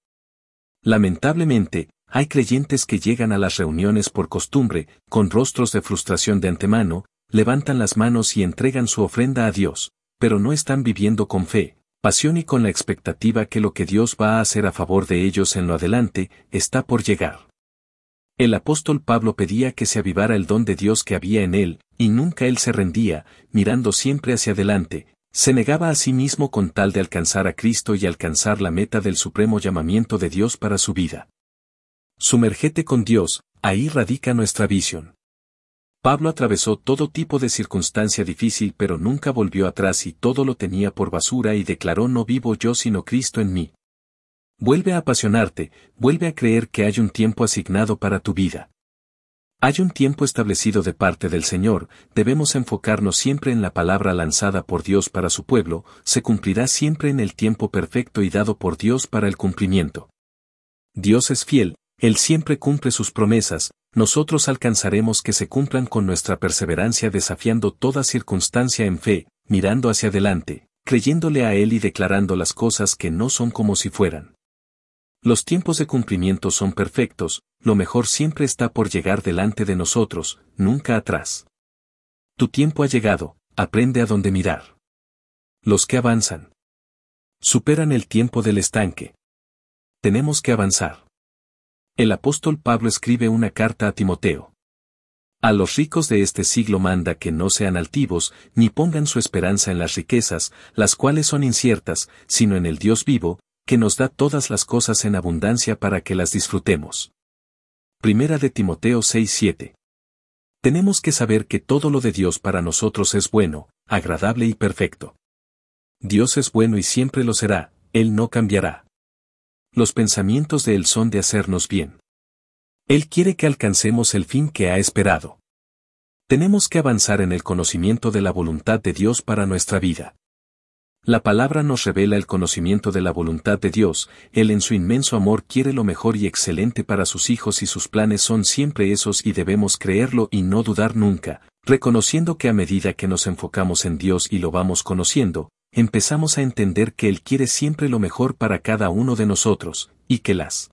Lamentablemente, hay creyentes que llegan a las reuniones por costumbre, con rostros de frustración de antemano, levantan las manos y entregan su ofrenda a Dios, pero no están viviendo con fe, pasión y con la expectativa que lo que Dios va a hacer a favor de ellos en lo adelante, está por llegar. El apóstol Pablo pedía que se avivara el don de Dios que había en él, y nunca él se rendía, mirando siempre hacia adelante, se negaba a sí mismo con tal de alcanzar a Cristo y alcanzar la meta del supremo llamamiento de Dios para su vida. Sumérgete con Dios, ahí radica nuestra visión. Pablo atravesó todo tipo de circunstancia difícil pero nunca volvió atrás y todo lo tenía por basura y declaró: no vivo yo sino Cristo en mí. Vuelve a apasionarte, vuelve a creer que hay un tiempo asignado para tu vida. Hay un tiempo establecido de parte del Señor, debemos enfocarnos siempre en la palabra lanzada por Dios para su pueblo, se cumplirá siempre en el tiempo perfecto y dado por Dios para el cumplimiento. Dios es fiel. Él siempre cumple sus promesas, nosotros alcanzaremos que se cumplan con nuestra perseverancia desafiando toda circunstancia en fe, mirando hacia adelante, creyéndole a Él y declarando las cosas que no son como si fueran. Los tiempos de cumplimiento son perfectos, lo mejor siempre está por llegar delante de nosotros, nunca atrás. Tu tiempo ha llegado, aprende a dónde mirar. Los que avanzan superan el tiempo del estanque. Tenemos que avanzar. El apóstol Pablo escribe una carta a Timoteo. A los ricos de este siglo manda que no sean altivos, ni pongan su esperanza en las riquezas, las cuales son inciertas, sino en el Dios vivo, que nos da todas las cosas en abundancia para que las disfrutemos. Primera de Timoteo seis siete. Tenemos que saber que todo lo de Dios para nosotros es bueno, agradable y perfecto. Dios es bueno y siempre lo será, Él no cambiará. Los pensamientos de Él son de hacernos bien. Él quiere que alcancemos el fin que ha esperado. Tenemos que avanzar en el conocimiento de la voluntad de Dios para nuestra vida. La palabra nos revela el conocimiento de la voluntad de Dios. Él en su inmenso amor quiere lo mejor y excelente para sus hijos y sus planes son siempre esos y debemos creerlo y no dudar nunca, reconociendo que a medida que nos enfocamos en Dios y lo vamos conociendo, empezamos a entender que Él quiere siempre lo mejor para cada uno de nosotros, y que las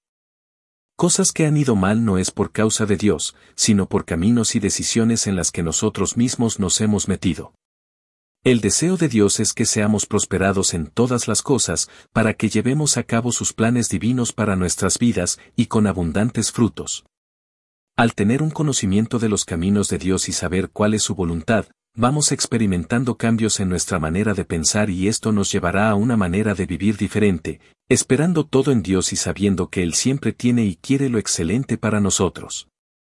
cosas que han ido mal no es por causa de Dios, sino por caminos y decisiones en las que nosotros mismos nos hemos metido. El deseo de Dios es que seamos prosperados en todas las cosas, para que llevemos a cabo sus planes divinos para nuestras vidas y con abundantes frutos. Al tener un conocimiento de los caminos de Dios y saber cuál es su voluntad, vamos experimentando cambios en nuestra manera de pensar y esto nos llevará a una manera de vivir diferente, esperando todo en Dios y sabiendo que Él siempre tiene y quiere lo excelente para nosotros.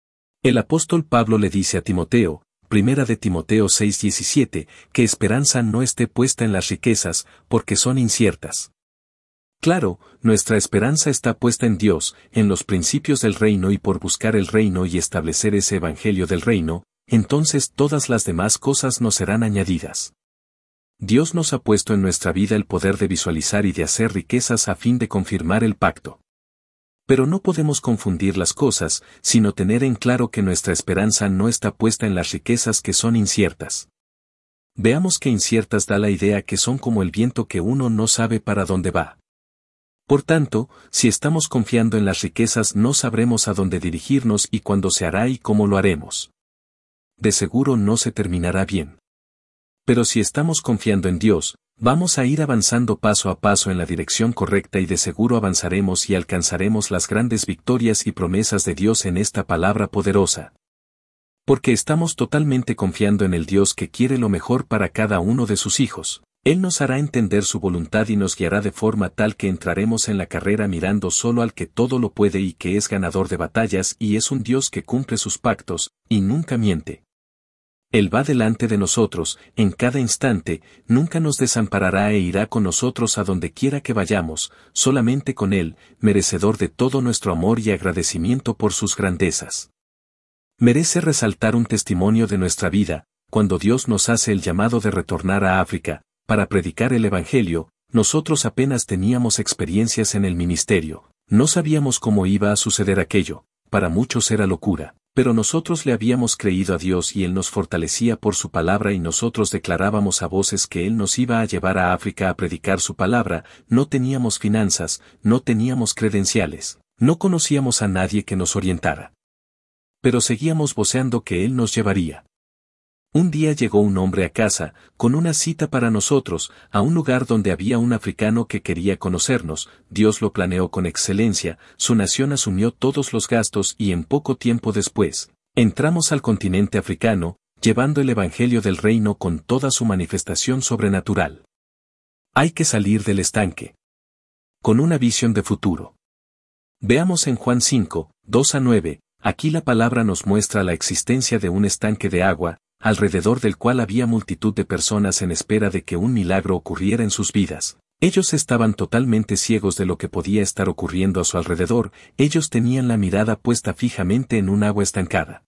El apóstol Pablo le dice a Timoteo, Primera de Timoteo seis diecisiete, que esperanza no esté puesta en las riquezas, porque son inciertas. Claro, nuestra esperanza está puesta en Dios, en los principios del reino y por buscar el reino y establecer ese evangelio del reino, entonces todas las demás cosas nos serán añadidas. Dios nos ha puesto en nuestra vida el poder de visualizar y de hacer riquezas a fin de confirmar el pacto. Pero no podemos confundir las cosas, sino tener en claro que nuestra esperanza no está puesta en las riquezas que son inciertas. Veamos que inciertas da la idea que son como el viento que uno no sabe para dónde va. Por tanto, si estamos confiando en las riquezas no sabremos a dónde dirigirnos y cuándo se hará y cómo lo haremos. De seguro no se terminará bien. Pero si estamos confiando en Dios, vamos a ir avanzando paso a paso en la dirección correcta y de seguro avanzaremos y alcanzaremos las grandes victorias y promesas de Dios en esta palabra poderosa. Porque estamos totalmente confiando en el Dios que quiere lo mejor para cada uno de sus hijos. Él nos hará entender su voluntad y nos guiará de forma tal que entraremos en la carrera mirando solo al que todo lo puede y que es ganador de batallas y es un Dios que cumple sus pactos, y nunca miente. Él va delante de nosotros, en cada instante, nunca nos desamparará e irá con nosotros a donde quiera que vayamos, solamente con Él, merecedor de todo nuestro amor y agradecimiento por sus grandezas. Merece resaltar un testimonio de nuestra vida, cuando Dios nos hace el llamado de retornar a África, para predicar el Evangelio, nosotros apenas teníamos experiencias en el ministerio, no sabíamos cómo iba a suceder aquello, para muchos era locura. Pero nosotros le habíamos creído a Dios y Él nos fortalecía por su palabra y nosotros declarábamos a voces que Él nos iba a llevar a África a predicar su palabra, no teníamos finanzas, no teníamos credenciales, no conocíamos a nadie que nos orientara. Pero seguíamos voceando que Él nos llevaría. Un día llegó un hombre a casa, con una cita para nosotros, a un lugar donde había un africano que quería conocernos, Dios lo planeó con excelencia, su nación asumió todos los gastos y en poco tiempo después, entramos al continente africano, llevando el Evangelio del Reino con toda su manifestación sobrenatural. Hay que salir del estanque. Con una visión de futuro. Veamos en Juan cinco, dos a nueve, aquí la palabra nos muestra la existencia de un estanque de agua, alrededor del cual había multitud de personas en espera de que un milagro ocurriera en sus vidas. Ellos estaban totalmente ciegos de lo que podía estar ocurriendo a su alrededor, ellos tenían la mirada puesta fijamente en un agua estancada.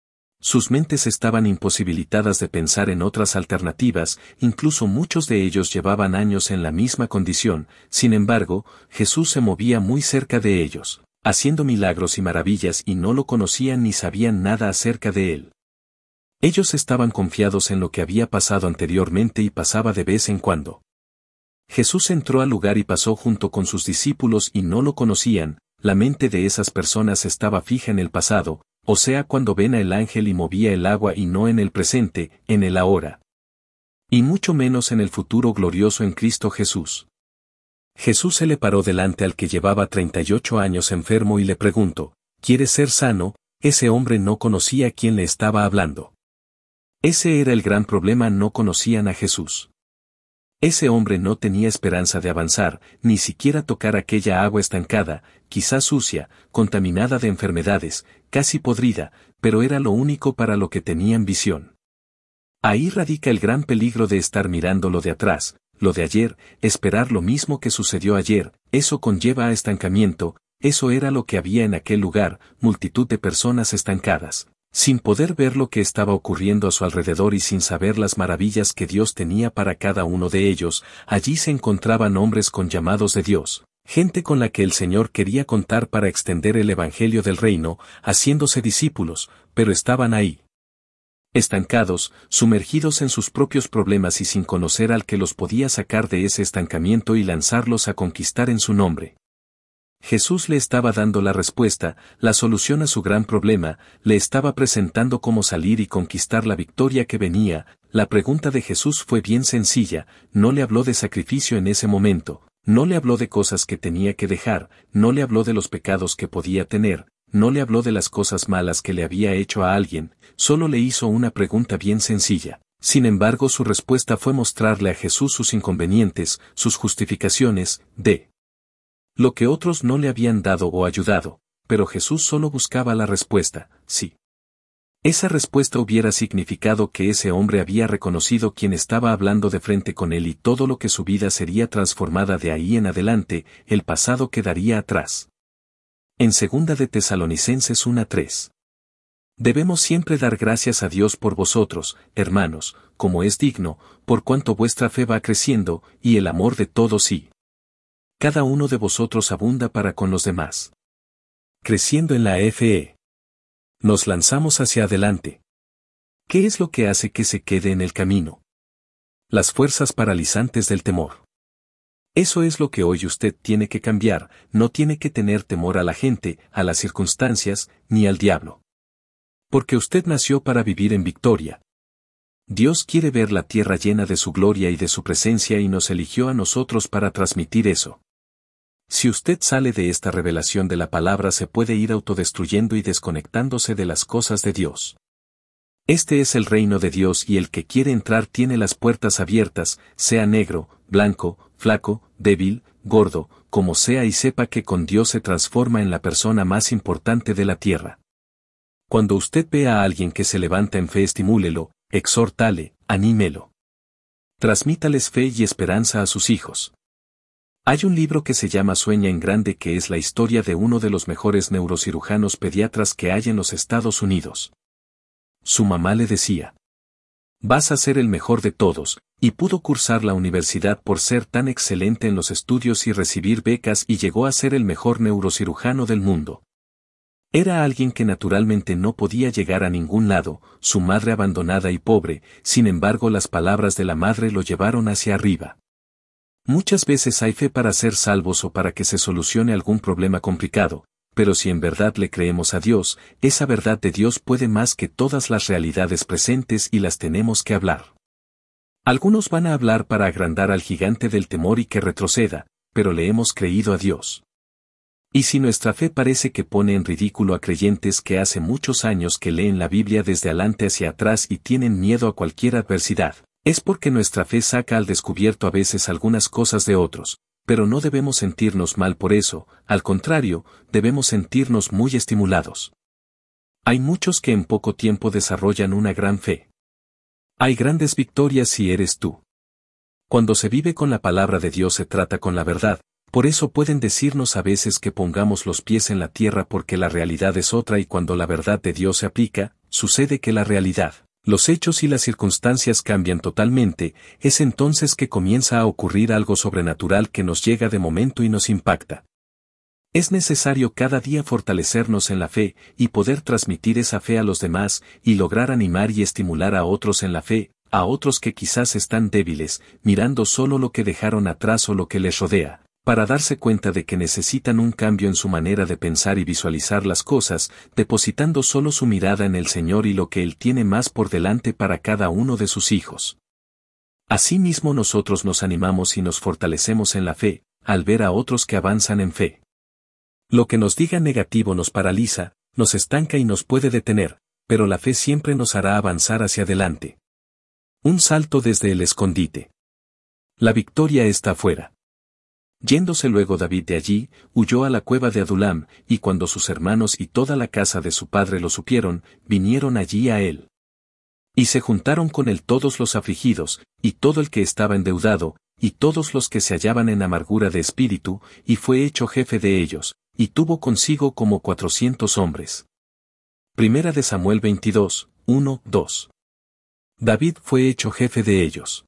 Sus mentes estaban imposibilitadas de pensar en otras alternativas, incluso muchos de ellos llevaban años en la misma condición, sin embargo, Jesús se movía muy cerca de ellos, haciendo milagros y maravillas y no lo conocían ni sabían nada acerca de él. Ellos estaban confiados en lo que había pasado anteriormente y pasaba de vez en cuando. Jesús entró al lugar y pasó junto con sus discípulos y no lo conocían, la mente de esas personas estaba fija en el pasado, o sea cuando ven a el ángel y movía el agua y no en el presente, en el ahora. Y mucho menos en el futuro glorioso en Cristo Jesús. Jesús se le paró delante al que llevaba treinta y ocho años enfermo y le preguntó, ¿quieres ser sano? Ese hombre no conocía a quién le estaba hablando. Ese era el gran problema, no conocían a Jesús. Ese hombre no tenía esperanza de avanzar, ni siquiera tocar aquella agua estancada, quizás sucia, contaminada de enfermedades, casi podrida, pero era lo único para lo que tenían visión. Ahí radica el gran peligro de estar mirando lo de atrás, lo de ayer, esperar lo mismo que sucedió ayer, eso conlleva a estancamiento, eso era lo que había en aquel lugar, multitud de personas estancadas, sin poder ver lo que estaba ocurriendo a su alrededor y sin saber las maravillas que Dios tenía para cada uno de ellos. Allí se encontraban hombres con llamados de Dios, gente con la que el Señor quería contar para extender el Evangelio del Reino, haciéndose discípulos, pero estaban ahí, estancados, sumergidos en sus propios problemas y sin conocer al que los podía sacar de ese estancamiento y lanzarlos a conquistar en su nombre. Jesús le estaba dando la respuesta, la solución a su gran problema, le estaba presentando cómo salir y conquistar la victoria que venía. La pregunta de Jesús fue bien sencilla, no le habló de sacrificio en ese momento, no le habló de cosas que tenía que dejar, no le habló de los pecados que podía tener, no le habló de las cosas malas que le había hecho a alguien, solo le hizo una pregunta bien sencilla. Sin embargo, su respuesta fue mostrarle a Jesús sus inconvenientes, sus justificaciones, de lo que otros no le habían dado o ayudado, pero Jesús solo buscaba la respuesta, sí. Esa respuesta hubiera significado que ese hombre había reconocido quién estaba hablando de frente con él y todo lo que su vida sería transformada de ahí en adelante, el pasado quedaría atrás. En segunda de Tesalonicenses uno tres. Debemos siempre dar gracias a Dios por vosotros, hermanos, como es digno, por cuanto vuestra fe va creciendo, y el amor de todos y cada uno de vosotros abunda para con los demás. Creciendo en la fe. Nos lanzamos hacia adelante. ¿Qué es lo que hace que se quede en el camino? Las fuerzas paralizantes del temor. Eso es lo que hoy usted tiene que cambiar, no tiene que tener temor a la gente, a las circunstancias, ni al diablo. Porque usted nació para vivir en victoria. Dios quiere ver la tierra llena de su gloria y de su presencia y nos eligió a nosotros para transmitir eso. Si usted sale de esta revelación de la palabra se puede ir autodestruyendo y desconectándose de las cosas de Dios. Este es el reino de Dios y el que quiere entrar tiene las puertas abiertas, sea negro, blanco, flaco, débil, gordo, como sea y sepa que con Dios se transforma en la persona más importante de la tierra. Cuando usted vea a alguien que se levanta en fe, estimúlelo, exhórtale, anímelo. Transmítales fe y esperanza a sus hijos. Hay un libro que se llama Sueña en Grande, que es la historia de uno de los mejores neurocirujanos pediatras que hay en los Estados Unidos. Su mamá le decía: vas a ser el mejor de todos, y pudo cursar la universidad por ser tan excelente en los estudios y recibir becas y llegó a ser el mejor neurocirujano del mundo. Era alguien que naturalmente no podía llegar a ningún lado, su madre abandonada y pobre, sin embargo las palabras de la madre lo llevaron hacia arriba. Muchas veces hay fe para ser salvos o para que se solucione algún problema complicado, pero si en verdad le creemos a Dios, esa verdad de Dios puede más que todas las realidades presentes y las tenemos que hablar. Algunos van a hablar para agrandar al gigante del temor y que retroceda, pero le hemos creído a Dios. Y si nuestra fe parece que pone en ridículo a creyentes que hace muchos años que leen la Biblia desde adelante hacia atrás y tienen miedo a cualquier adversidad, es porque nuestra fe saca al descubierto a veces algunas cosas de otros, pero no debemos sentirnos mal por eso, al contrario, debemos sentirnos muy estimulados. Hay muchos que en poco tiempo desarrollan una gran fe. Hay grandes victorias si eres tú. Cuando se vive con la palabra de Dios se trata con la verdad, por eso pueden decirnos a veces que pongamos los pies en la tierra porque la realidad es otra y cuando la verdad de Dios se aplica, sucede que la realidad, los hechos y las circunstancias cambian totalmente, es entonces que comienza a ocurrir algo sobrenatural que nos llega de momento y nos impacta. Es necesario cada día fortalecernos en la fe, y poder transmitir esa fe a los demás, y lograr animar y estimular a otros en la fe, a otros que quizás están débiles, mirando solo lo que dejaron atrás o lo que les rodea, para darse cuenta de que necesitan un cambio en su manera de pensar y visualizar las cosas, depositando solo su mirada en el Señor y lo que Él tiene más por delante para cada uno de sus hijos. Asimismo nosotros nos animamos y nos fortalecemos en la fe, al ver a otros que avanzan en fe. Lo que nos diga negativo nos paraliza, nos estanca y nos puede detener, pero la fe siempre nos hará avanzar hacia adelante. Un salto desde el escondite. La victoria está afuera. Yéndose luego David de allí, huyó a la cueva de Adulam, y cuando sus hermanos y toda la casa de su padre lo supieron, vinieron allí a él. Y se juntaron con él todos los afligidos, y todo el que estaba endeudado, y todos los que se hallaban en amargura de espíritu, y fue hecho jefe de ellos, y tuvo consigo como cuatrocientos hombres. Primera de Samuel veintidós, uno, dos. David fue hecho jefe de ellos.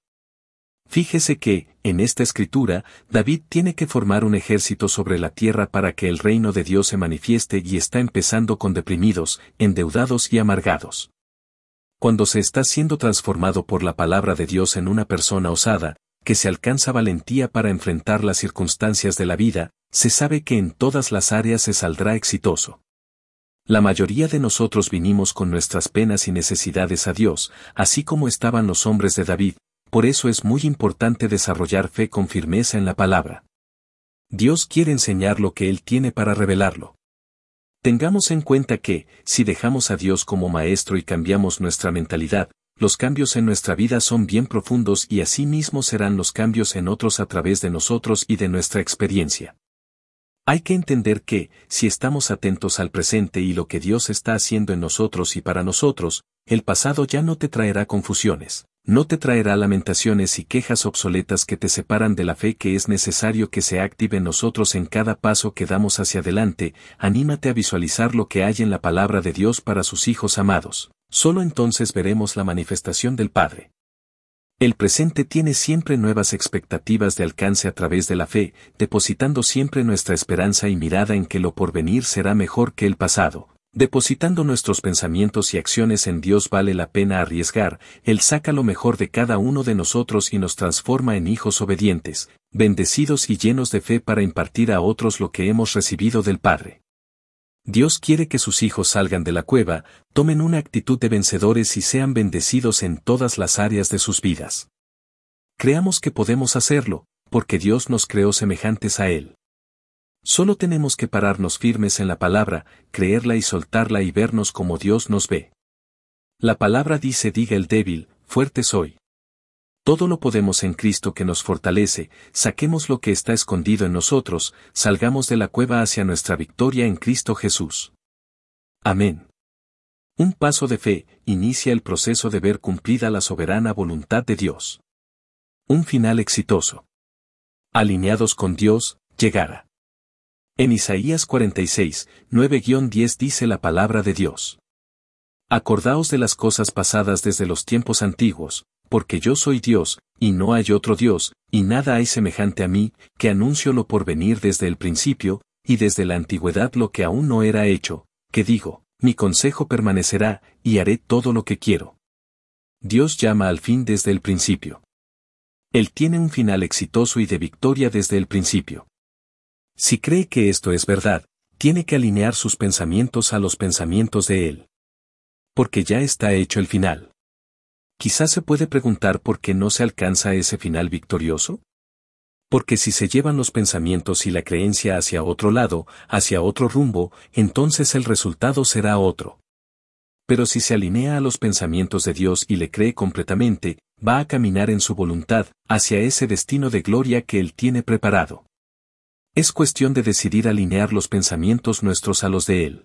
Fíjese que, en esta escritura, David tiene que formar un ejército sobre la tierra para que el reino de Dios se manifieste y está empezando con deprimidos, endeudados y amargados. Cuando se está siendo transformado por la palabra de Dios en una persona osada, que se alcanza valentía para enfrentar las circunstancias de la vida, se sabe que en todas las áreas se saldrá exitoso. La mayoría de nosotros vinimos con nuestras penas y necesidades a Dios, así como estaban los hombres de David. Por eso es muy importante desarrollar fe con firmeza en la palabra. Dios quiere enseñar lo que Él tiene para revelarlo. Tengamos en cuenta que, si dejamos a Dios como maestro y cambiamos nuestra mentalidad, los cambios en nuestra vida son bien profundos y así mismo serán los cambios en otros a través de nosotros y de nuestra experiencia. Hay que entender que, si estamos atentos al presente y lo que Dios está haciendo en nosotros y para nosotros, el pasado ya no te traerá confusiones. No te traerá lamentaciones y quejas obsoletas que te separan de la fe que es necesario que se active en nosotros en cada paso que damos hacia adelante. Anímate a visualizar lo que hay en la palabra de Dios para sus hijos amados. Solo entonces veremos la manifestación del Padre. El presente tiene siempre nuevas expectativas de alcance a través de la fe, depositando siempre nuestra esperanza y mirada en que lo porvenir será mejor que el pasado. Depositando nuestros pensamientos y acciones en Dios vale la pena arriesgar, Él saca lo mejor de cada uno de nosotros y nos transforma en hijos obedientes, bendecidos y llenos de fe para impartir a otros lo que hemos recibido del Padre. Dios quiere que sus hijos salgan de la cueva, tomen una actitud de vencedores y sean bendecidos en todas las áreas de sus vidas. Creamos que podemos hacerlo, porque Dios nos creó semejantes a Él. Solo tenemos que pararnos firmes en la palabra, creerla y soltarla y vernos como Dios nos ve. La palabra dice: diga el débil, fuerte soy. Todo lo podemos en Cristo que nos fortalece, saquemos lo que está escondido en nosotros, salgamos de la cueva hacia nuestra victoria en Cristo Jesús. Amén. Un paso de fe inicia el proceso de ver cumplida la soberana voluntad de Dios. Un final exitoso. Alineados con Dios, llegará. En Isaías cuarenta y seis, nueve a diez dice la palabra de Dios. Acordaos de las cosas pasadas desde los tiempos antiguos, porque yo soy Dios, y no hay otro Dios, y nada hay semejante a mí, que anuncio lo por venir desde el principio, y desde la antigüedad lo que aún no era hecho, que digo, mi consejo permanecerá, y haré todo lo que quiero. Dios llama al fin desde el principio. Él tiene un final exitoso y de victoria desde el principio. Si cree que esto es verdad, tiene que alinear sus pensamientos a los pensamientos de Él. Porque ya está hecho el final. Quizás se puede preguntar por qué no se alcanza ese final victorioso. Porque si se llevan los pensamientos y la creencia hacia otro lado, hacia otro rumbo, entonces el resultado será otro. Pero si se alinea a los pensamientos de Dios y le cree completamente, va a caminar en su voluntad, hacia ese destino de gloria que Él tiene preparado. Es cuestión de decidir alinear los pensamientos nuestros a los de Él.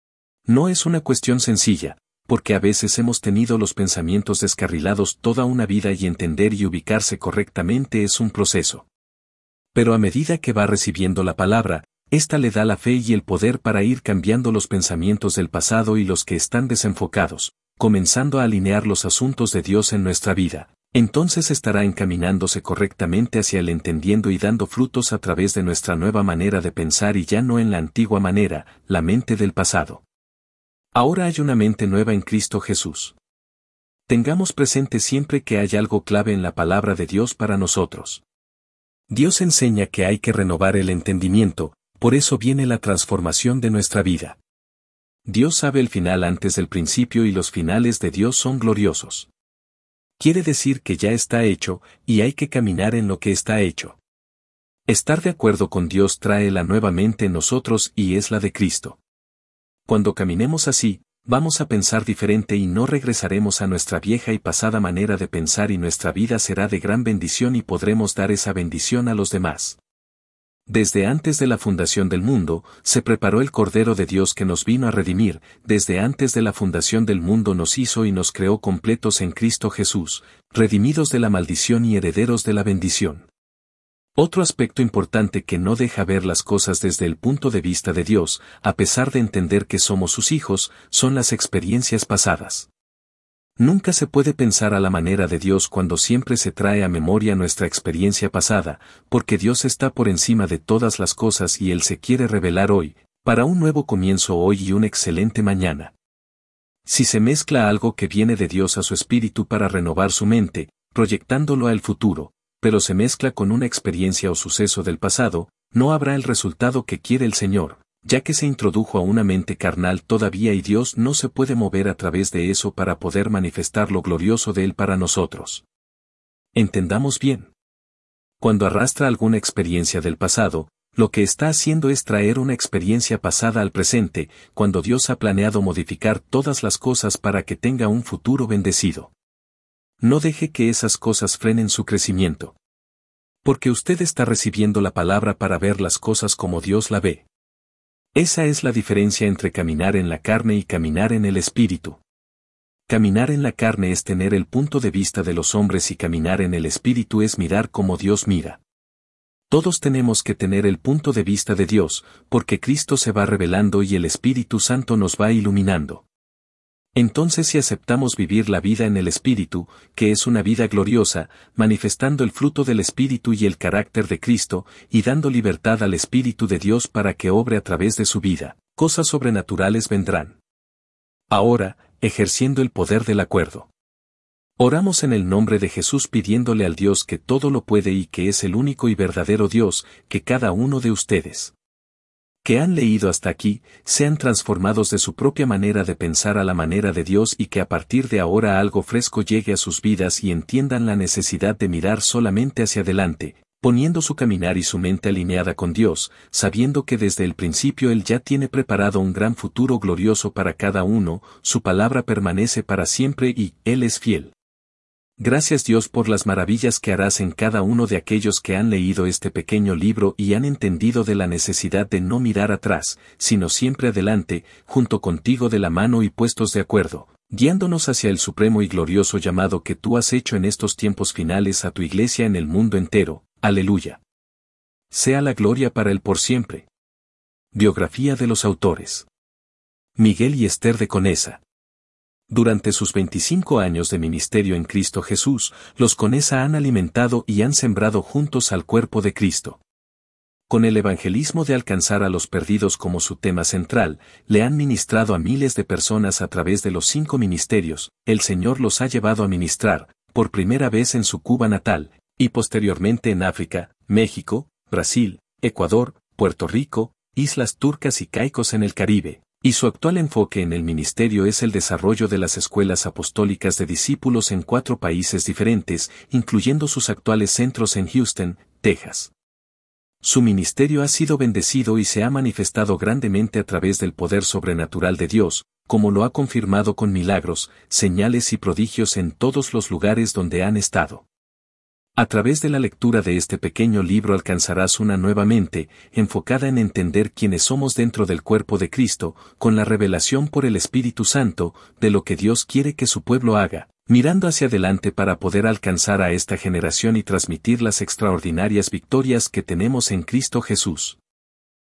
No es una cuestión sencilla, porque a veces hemos tenido los pensamientos descarrilados toda una vida y entender y ubicarse correctamente es un proceso. Pero a medida que va recibiendo la palabra, ésta le da la fe y el poder para ir cambiando los pensamientos del pasado y los que están desenfocados, comenzando a alinear los asuntos de Dios en nuestra vida. Entonces estará encaminándose correctamente hacia el entendiendo y dando frutos a través de nuestra nueva manera de pensar y ya no en la antigua manera, la mente del pasado. Ahora hay una mente nueva en Cristo Jesús. Tengamos presente siempre que hay algo clave en la palabra de Dios para nosotros. Dios enseña que hay que renovar el entendimiento, por eso viene la transformación de nuestra vida. Dios sabe el final antes del principio y los finales de Dios son gloriosos. Quiere decir que ya está hecho, y hay que caminar en lo que está hecho. Estar de acuerdo con Dios trae la nueva mente en nosotros y es la de Cristo. Cuando caminemos así, vamos a pensar diferente y no regresaremos a nuestra vieja y pasada manera de pensar y nuestra vida será de gran bendición y podremos dar esa bendición a los demás. Desde antes de la fundación del mundo, se preparó el Cordero de Dios que nos vino a redimir, desde antes de la fundación del mundo nos hizo y nos creó completos en Cristo Jesús, redimidos de la maldición y herederos de la bendición. Otro aspecto importante que no deja ver las cosas desde el punto de vista de Dios, a pesar de entender que somos sus hijos, son las experiencias pasadas. Nunca se puede pensar a la manera de Dios cuando siempre se trae a memoria nuestra experiencia pasada, porque Dios está por encima de todas las cosas y Él se quiere revelar hoy, para un nuevo comienzo hoy y un excelente mañana. Si se mezcla algo que viene de Dios a su espíritu para renovar su mente, proyectándolo al futuro, pero se mezcla con una experiencia o suceso del pasado, no habrá el resultado que quiere el Señor, ya que se introdujo a una mente carnal todavía y Dios no se puede mover a través de eso para poder manifestar lo glorioso de Él para nosotros. Entendamos bien. Cuando arrastra alguna experiencia del pasado, lo que está haciendo es traer una experiencia pasada al presente, cuando Dios ha planeado modificar todas las cosas para que tenga un futuro bendecido. No deje que esas cosas frenen su crecimiento. Porque usted está recibiendo la palabra para ver las cosas como Dios la ve. Esa es la diferencia entre caminar en la carne y caminar en el espíritu. Caminar en la carne es tener el punto de vista de los hombres y caminar en el espíritu es mirar como Dios mira. Todos tenemos que tener el punto de vista de Dios, porque Cristo se va revelando y el Espíritu Santo nos va iluminando. Entonces si aceptamos vivir la vida en el Espíritu, que es una vida gloriosa, manifestando el fruto del Espíritu y el carácter de Cristo, y dando libertad al Espíritu de Dios para que obre a través de su vida, cosas sobrenaturales vendrán. Ahora, ejerciendo el poder del acuerdo. Oramos en el nombre de Jesús pidiéndole al Dios que todo lo puede y que es el único y verdadero Dios, que cada uno de ustedes que han leído hasta aquí, sean transformados de su propia manera de pensar a la manera de Dios y que a partir de ahora algo fresco llegue a sus vidas y entiendan la necesidad de mirar solamente hacia adelante, poniendo su caminar y su mente alineada con Dios, sabiendo que desde el principio Él ya tiene preparado un gran futuro glorioso para cada uno, su palabra permanece para siempre y Él es fiel. Gracias Dios por las maravillas que harás en cada uno de aquellos que han leído este pequeño libro y han entendido de la necesidad de no mirar atrás, sino siempre adelante, junto contigo de la mano y puestos de acuerdo, guiándonos hacia el supremo y glorioso llamado que tú has hecho en estos tiempos finales a tu iglesia en el mundo entero. Aleluya. Sea la gloria para Él por siempre. Biografía de los autores. Miguel y Esther de Conesa. Durante sus veinticinco años de ministerio en Cristo Jesús, los Conesa han alimentado y han sembrado juntos al cuerpo de Cristo. Con el evangelismo de alcanzar a los perdidos como su tema central, le han ministrado a miles de personas a través de los cinco ministerios, el Señor los ha llevado a ministrar, por primera vez en su Cuba natal, y posteriormente en África, México, Brasil, Ecuador, Puerto Rico, Islas Turcas y Caicos en el Caribe. Y su actual enfoque en el ministerio es el desarrollo de las escuelas apostólicas de discípulos en cuatro países diferentes, incluyendo sus actuales centros en Houston, Texas. Su ministerio ha sido bendecido y se ha manifestado grandemente a través del poder sobrenatural de Dios, como lo ha confirmado con milagros, señales y prodigios en todos los lugares donde han estado. A través de la lectura de este pequeño libro alcanzarás una nueva mente, enfocada en entender quiénes somos dentro del cuerpo de Cristo, con la revelación por el Espíritu Santo, de lo que Dios quiere que su pueblo haga, mirando hacia adelante para poder alcanzar a esta generación y transmitir las extraordinarias victorias que tenemos en Cristo Jesús.